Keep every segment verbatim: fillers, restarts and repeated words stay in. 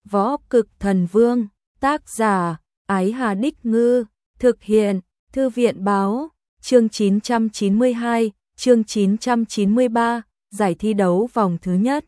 Võ Cực Thần Vương, tác giả, Ái Hà Đích Ngư, thực hiện, Thư viện báo, chương chín trăm chín mươi hai, chương chín trăm chín mươi ba, giải thi đấu vòng thứ nhất.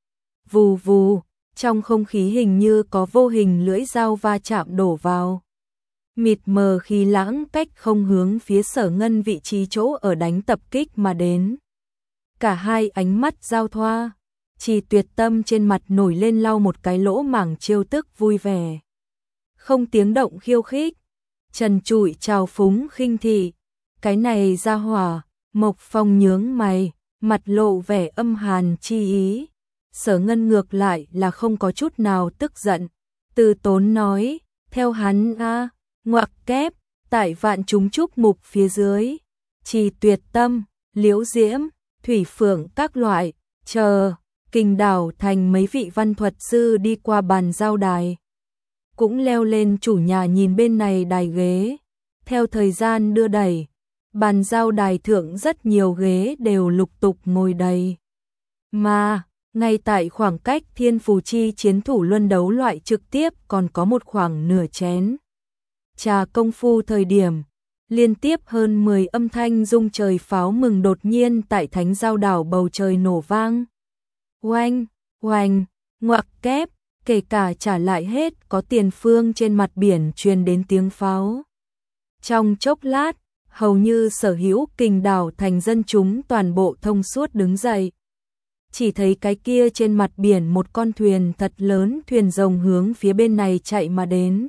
Vù vù, trong không khí hình như có vô hình lưỡi dao va chạm đổ vào. Mịt mờ khi lãng cách không hướng phía Sở Ngân vị trí chỗ ở đánh tập kích mà đến. Cả hai ánh mắt giao thoa, Chỉ Tuyệt Tâm trên mặt nổi lên lau một cái lỗ mảng trêu tức vui vẻ. Không tiếng động khiêu khích, trần trụi trào phúng khinh thị, cái này ra hỏa. Mộc Phong nhướng mày, mặt lộ vẻ âm hàn chi ý. Sở Ngân ngược lại là không có chút nào tức giận, từ tốn nói, theo hắn a, ngoặc kép, tại vạn chúng chúc mục phía dưới, Chỉ Tuyệt Tâm, Liễu Diễm, Thủy Phượng các loại, chờ, Kình Đảo Thành mấy vị văn thuật sư đi qua bàn giao đài. Cũng leo lên chủ nhà nhìn bên này đài ghế, theo thời gian đưa đẩy. Bàn giao đài thượng rất nhiều ghế đều lục tục ngồi đầy. Mà, ngay tại khoảng cách thiên phù chi chiến thủ luân đấu loại trực tiếp còn có một khoảng nửa chén. Trà công phu thời điểm, liên tiếp hơn mười âm thanh rung trời pháo mừng đột nhiên tại thánh giao đảo bầu trời nổ vang. Oanh, oanh, ngoặc kép, kể cả trả lại hết có tiền phương trên mặt biển truyền đến tiếng pháo. Trong chốc lát, hầu như sở hữu Kình Đảo Thành dân chúng toàn bộ thông suốt đứng dậy. Chỉ thấy cái kia trên mặt biển một con thuyền thật lớn, thuyền rồng hướng phía bên này chạy mà đến.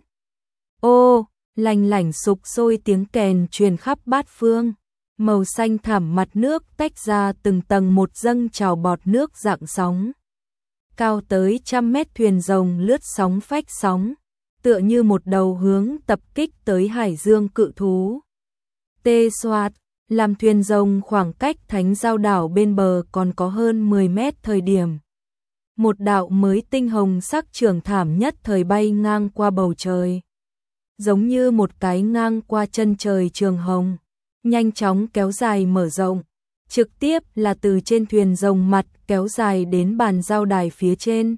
Ô, lành lảnh sục sôi tiếng kèn truyền khắp bát phương, màu xanh thẳm mặt nước tách ra từng tầng một dâng trào bọt nước dạng sóng. Cao tới trăm mét thuyền rồng lướt sóng phách sóng, tựa như một đầu hướng tập kích tới hải dương cự thú. Tê xoạt, làm thuyền rồng khoảng cách thánh giao đảo bên bờ còn có hơn mười mét thời điểm. Một đạo mới tinh hồng sắc trường thảm nhất thời bay ngang qua bầu trời. Giống như một cái ngang qua chân trời trường hồng, nhanh chóng kéo dài mở rộng, trực tiếp là từ trên thuyền rồng mặt kéo dài đến bàn giao đài phía trên.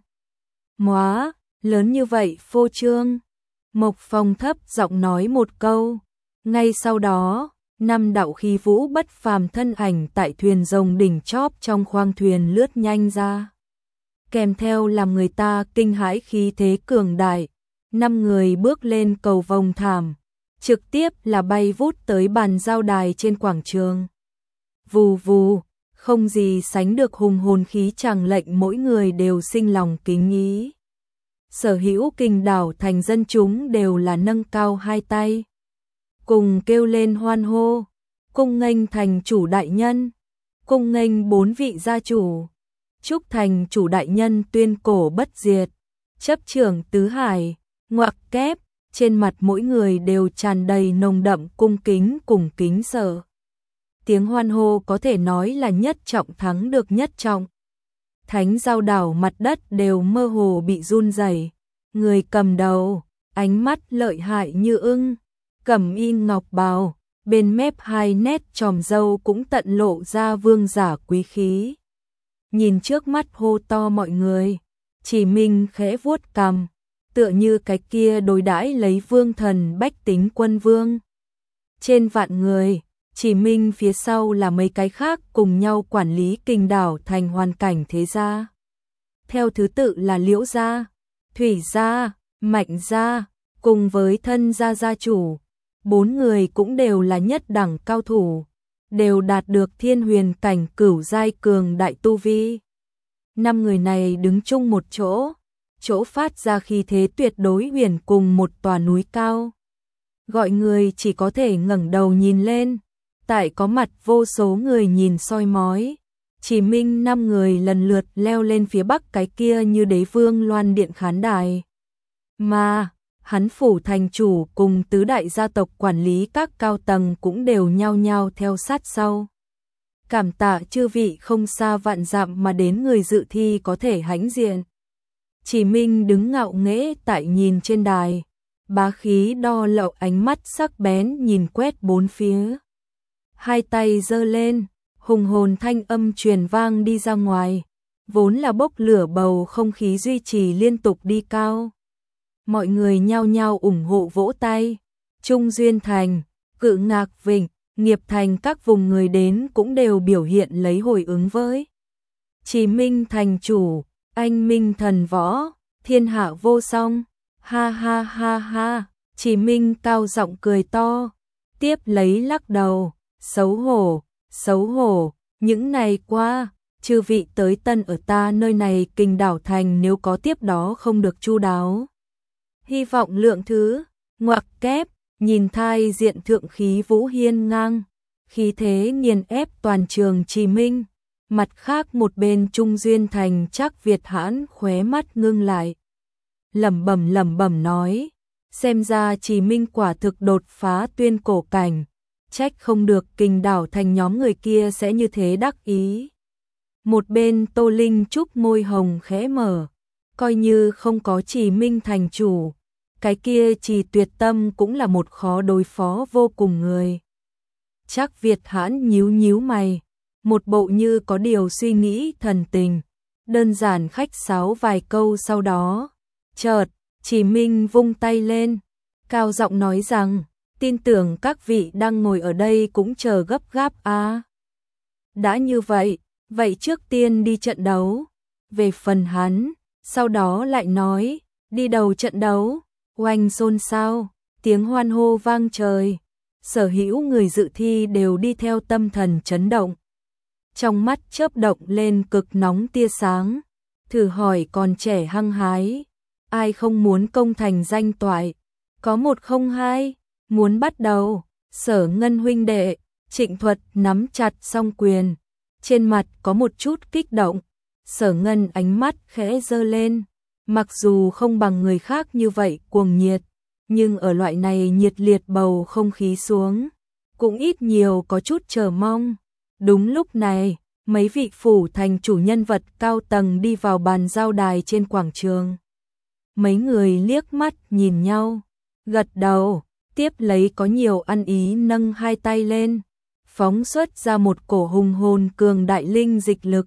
Móa, lớn như vậy phô trương. Mộc Phong thấp giọng nói một câu, ngay sau đó, năm đạo khí vũ bất phàm thân ảnh tại thuyền rồng đỉnh chóp trong khoang thuyền lướt nhanh ra. Kèm theo làm người ta kinh hãi khí thế cường đại, năm người bước lên cầu vồng thảm, trực tiếp là bay vút tới bàn giao đài trên quảng trường. Vù vù, không gì sánh được hùng hồn khí chàng lệnh mỗi người đều sinh lòng kính ý. Sở hữu Kình Đảo Thành dân chúng đều là nâng cao hai tay, cùng kêu lên hoan hô, cung nghênh thành chủ đại nhân, cung nghênh bốn vị gia chủ, chúc thành chủ đại nhân tuyên cổ bất diệt, chấp trưởng tứ hải, ngoặc kép, trên mặt mỗi người đều tràn đầy nồng đậm cung kính cùng kính sợ. Tiếng hoan hô có thể nói là nhất trọng thắng được nhất trọng. Thánh giao đảo mặt đất đều mơ hồ bị run rẩy, người cầm đầu, ánh mắt lợi hại như ưng, cẩm y ngọc bào, bên mép hai nét tròm râu cũng tận lộ ra vương giả quý khí. Nhìn trước mắt hô to mọi người, Chỉ Minh khẽ vuốt cằm, tựa như cái kia đối đãi lấy vương thần bách tính quân vương. Trên vạn người, Chỉ Minh phía sau là mấy cái khác cùng nhau quản lý Kình Đảo Thành hoàn cảnh thế gia. Theo thứ tự là Liễu gia, Thủy gia, Mạnh gia, cùng với thân gia gia chủ. Bốn người cũng đều là nhất đẳng cao thủ, đều đạt được thiên huyền cảnh cửu giai cường đại tu vi. Năm người này đứng chung một chỗ, chỗ phát ra khí thế tuyệt đối huyền cùng một tòa núi cao. Gọi người chỉ có thể ngẩng đầu nhìn lên, tại có mặt vô số người nhìn soi mói. Chỉ Minh năm người lần lượt leo lên phía bắc cái kia như đế vương loan điện khán đài. Mà hắn phủ thành chủ cùng tứ đại gia tộc quản lý các cao tầng cũng đều nhao nhao theo sát sau. Cảm tạ chư vị không xa vạn dặm mà đến người dự thi có thể hãnh diện. Chỉ Minh đứng ngạo nghễ tại nhìn trên đài, bá khí đo lậu ánh mắt sắc bén nhìn quét bốn phía. Hai tay giơ lên, hùng hồn thanh âm truyền vang đi ra ngoài, vốn là bốc lửa bầu không khí duy trì liên tục đi cao. Mọi người nhao nhao ủng hộ vỗ tay. Trung Duyên Thành, Cự Ngạc Vịnh, Nghiệp Thành các vùng người đến cũng đều biểu hiện lấy hồi ứng với. Chí Minh thành chủ, anh minh thần võ, thiên hạ vô song, ha ha ha ha, Chí Minh cao giọng cười to, tiếp lấy lắc đầu, xấu hổ, xấu hổ, những ngày qua, chư vị tới tân ở ta nơi này Kình Đảo Thành nếu có tiếp đó không được chu đáo. Hy vọng lượng thứ, ngoặc kép, nhìn thai diện thượng khí vũ hiên ngang, khí thế nghiền ép toàn trường Chí Minh. Mặt khác một bên Trung Duyên Thành Trác Việt Hãn khóe mắt ngưng lại. Lẩm bẩm lẩm bẩm nói, xem ra Chí Minh quả thực đột phá tuyên cổ cảnh, trách không được Kình Đảo Thành nhóm người kia sẽ như thế đắc ý. Một bên Tô Linh Trúc môi hồng khẽ mở, coi như không có Chí Minh thành chủ, cái kia Trì Tuyệt Tâm cũng là một khó đối phó vô cùng người. Trác Việt Hãn nhíu nhíu mày, một bộ như có điều suy nghĩ thần tình, đơn giản khách sáo vài câu sau đó, chợt, Chí Minh vung tay lên, cao giọng nói rằng, tin tưởng các vị đang ngồi ở đây cũng chờ gấp gáp à. Đã như vậy, vậy trước tiên đi trận đấu. Về phần hắn, sau đó lại nói, đi đầu trận đấu, oanh xôn xao, tiếng hoan hô vang trời. Sở hữu người dự thi đều đi theo tâm thần chấn động. Trong mắt chớp động lên cực nóng tia sáng, thử hỏi còn trẻ hăng hái, ai không muốn công thành danh toại, có một không hai, muốn bắt đầu, Sở Ngân huynh đệ, Trịnh Thuật nắm chặt song quyền, trên mặt có một chút kích động, Sở Ngân ánh mắt khẽ giơ lên, mặc dù không bằng người khác như vậy cuồng nhiệt, nhưng ở loại này nhiệt liệt bầu không khí xuống, cũng ít nhiều có chút chờ mong. Đúng lúc này, mấy vị phủ thành chủ nhân vật cao tầng đi vào bàn giao đài trên quảng trường. Mấy người liếc mắt nhìn nhau, gật đầu, tiếp lấy có nhiều ăn ý nâng hai tay lên, phóng xuất ra một cổ hùng hồn cường đại linh dịch lực.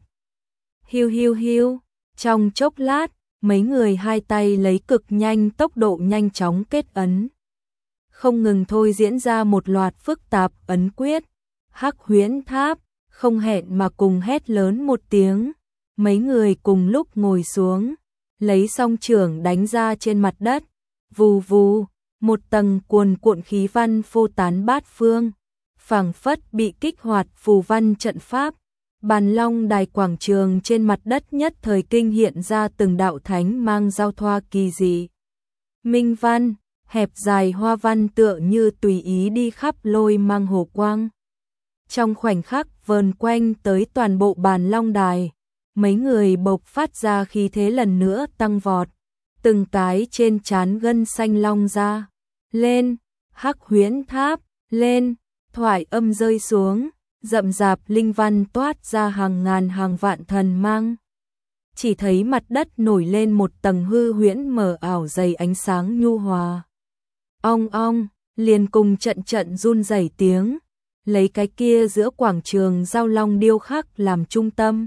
Hiu hiu hiu, trong chốc lát, mấy người hai tay lấy cực nhanh tốc độ nhanh chóng kết ấn. Không ngừng thôi diễn ra một loạt phức tạp ấn quyết, Hắc Huyễn Tháp, không hẹn mà cùng hét lớn một tiếng, mấy người cùng lúc ngồi xuống, lấy song trưởng đánh ra trên mặt đất, vù vù, một tầng cuồn cuộn khí văn phô tán bát phương, phảng phất bị kích hoạt phù văn trận pháp. Bàn long đài quảng trường trên mặt đất nhất thời kinh hiện ra từng đạo thánh mang giao thoa kỳ dị. Minh văn, hẹp dài hoa văn tựa như tùy ý đi khắp lôi mang hồ quang. Trong khoảnh khắc vờn quanh tới toàn bộ bàn long đài, mấy người bộc phát ra khí thế lần nữa tăng vọt, từng cái trên trán gân xanh long ra. Lên, Hắc Huyễn Tháp, lên, thoại âm rơi xuống. Rậm rạp linh văn toát ra hàng ngàn hàng vạn thần mang. Chỉ thấy mặt đất nổi lên một tầng hư huyễn mờ ảo dày ánh sáng nhu hòa. Ong ong, liền cùng trận trận run rẩy tiếng, lấy cái kia giữa quảng trường giao long điêu khắc làm trung tâm.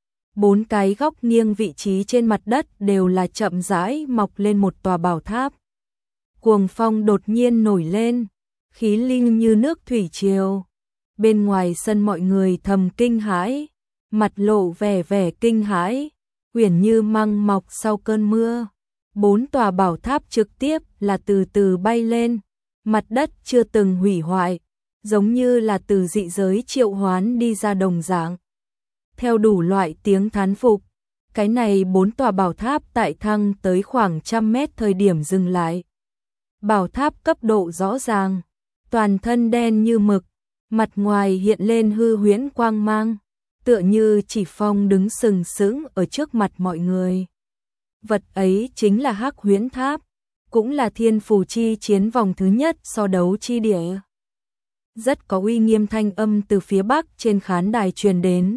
Bốn cái góc nghiêng vị trí trên mặt đất đều là chậm rãi mọc lên một tòa bảo tháp. Cuồng phong đột nhiên nổi lên, khí linh như nước thủy triều. Bên ngoài sân mọi người thầm kinh hãi, mặt lộ vẻ vẻ kinh hãi, uyển như măng mọc sau cơn mưa. Bốn tòa bảo tháp trực tiếp là từ từ bay lên, mặt đất chưa từng hủy hoại, giống như là từ dị giới triệu hoán đi ra đồng dạng. Theo đủ loại tiếng thán phục, cái này bốn tòa bảo tháp tại thăng tới khoảng trăm mét thời điểm dừng lại. Bảo tháp cấp độ rõ ràng, toàn thân đen như mực, mặt ngoài hiện lên hư huyễn quang mang, tựa như chỉ phong đứng sừng sững ở trước mặt mọi người. Vật ấy chính là Hắc Huyễn Tháp, cũng là thiên phù chi chiến vòng thứ nhất so đấu chi địa. Rất có uy nghiêm thanh âm từ phía bắc trên khán đài truyền đến.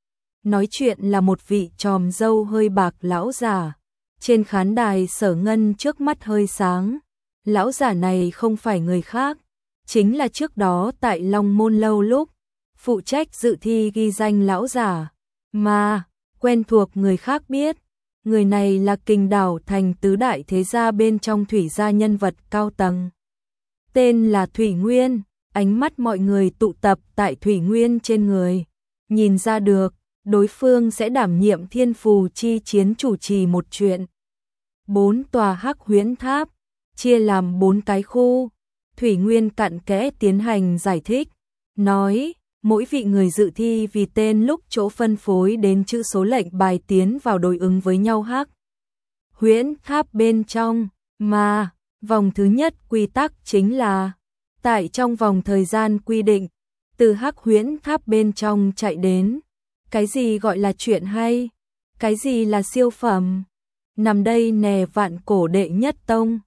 Nói chuyện là một vị tròm râu hơi bạc lão giả. Trên khán đài Sở Ngân trước mắt hơi sáng. Lão giả này không phải người khác, chính là trước đó tại Long Môn lâu lúc phụ trách dự thi ghi danh lão giả, mà quen thuộc người khác biết. Người này là Kình Đảo thành tứ đại thế gia bên trong thủy gia nhân vật cao tầng. Tên là Thủy Nguyên, ánh mắt mọi người tụ tập tại Thủy Nguyên trên người. Nhìn ra được, đối phương sẽ đảm nhiệm thiên phù chi chiến chủ trì một chuyện. Bốn tòa hắc huyễn tháp, chia làm bốn cái khu. Thủy Nguyên cặn kẽ tiến hành giải thích, nói mỗi vị người dự thi vì tên lúc chỗ phân phối đến chữ số lệnh bài tiến vào đối ứng với nhau hắc huyễn tháp bên trong, mà vòng thứ nhất quy tắc chính là tại trong vòng thời gian quy định, từ hắc huyễn tháp bên trong chạy đến. Cái gì gọi là chuyện hay? Cái gì là siêu phẩm? Nằm đây nè Vạn Cổ đệ nhất tông.